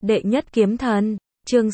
Đệ nhất kiếm thần, chương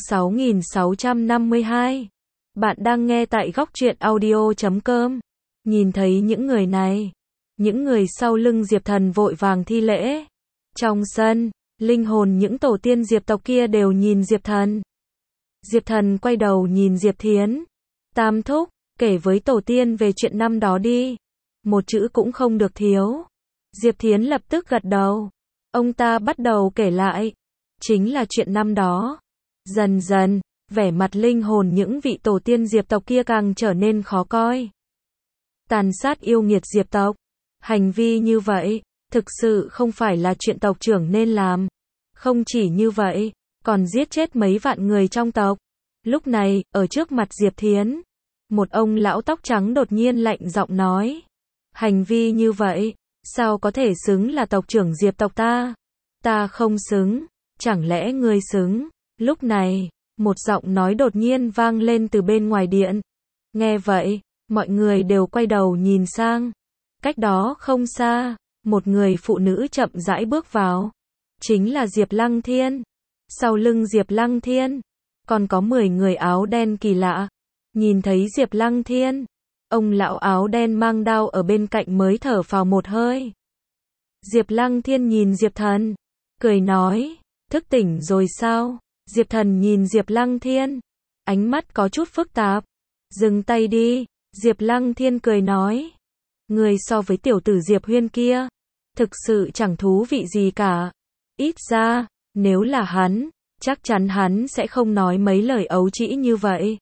6652. Bạn đang nghe tại góc truyện audio.com. Nhìn thấy những người này, những người sau lưng Diệp Thần vội vàng thi lễ. Trong sân, linh hồn những tổ tiên Diệp tộc kia đều nhìn Diệp Thần. Diệp Thần quay đầu nhìn Diệp Thiến. Tam thúc, kể với tổ tiên về chuyện năm đó đi. Một chữ cũng không được thiếu. Diệp Thiến lập tức gật đầu. Ông ta bắt đầu kể lại. Chính là chuyện năm đó. Dần dần, vẻ mặt linh hồn những vị tổ tiên Diệp tộc kia càng trở nên khó coi. Tàn sát yêu nghiệt Diệp tộc. Hành vi như vậy, thực sự không phải là chuyện tộc trưởng nên làm. Không chỉ như vậy, còn giết chết mấy vạn người trong tộc. Lúc này, ở trước mặt Diệp Thiến, một ông lão tóc trắng đột nhiên lạnh giọng nói. Hành vi như vậy, sao có thể xứng là tộc trưởng Diệp tộc ta? Ta không xứng, chẳng lẽ ngươi xứng? Lúc này, một giọng nói đột nhiên vang lên từ bên ngoài điện. Nghe vậy, mọi người đều quay đầu nhìn sang. Cách đó không xa, một người phụ nữ chậm rãi bước vào. Chính là Diệp Lăng Thiên. Sau lưng Diệp Lăng Thiên, còn có 10 người áo đen kỳ lạ. Nhìn thấy Diệp Lăng Thiên, ông lão áo đen mang đao ở bên cạnh mới thở phào một hơi. Diệp Lăng Thiên nhìn Diệp Thần, cười nói, thức tỉnh rồi sao? Diệp Thần nhìn Diệp Lăng Thiên, ánh mắt có chút phức tạp. Dừng tay đi, Diệp Lăng Thiên cười nói. Người so với tiểu tử Diệp Huyên kia, thực sự chẳng thú vị gì cả. Ít ra, nếu là hắn, chắc chắn hắn sẽ không nói mấy lời ấu trĩ như vậy.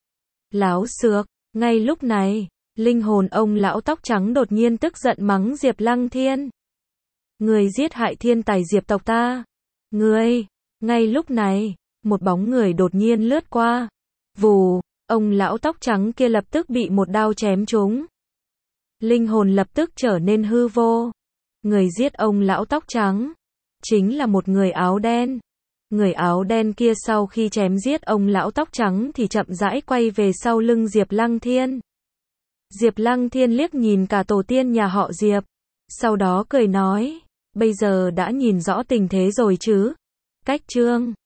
Láo xược, ngay lúc này, linh hồn ông lão tóc trắng đột nhiên tức giận mắng Diệp Lăng Thiên. Người giết hại thiên tài Diệp tộc ta. Ngươi, ngay lúc này, một bóng người đột nhiên lướt qua. Vù, ông lão tóc trắng kia lập tức bị một đao chém trúng. Linh hồn lập tức trở nên hư vô. Người giết ông lão tóc trắng, chính là một người áo đen. Người áo đen kia sau khi chém giết ông lão tóc trắng thì chậm rãi quay về sau lưng Diệp Lăng Thiên. Diệp Lăng Thiên liếc nhìn cả tổ tiên nhà họ Diệp. Sau đó cười nói, bây giờ đã nhìn rõ tình thế rồi chứ? Cách chương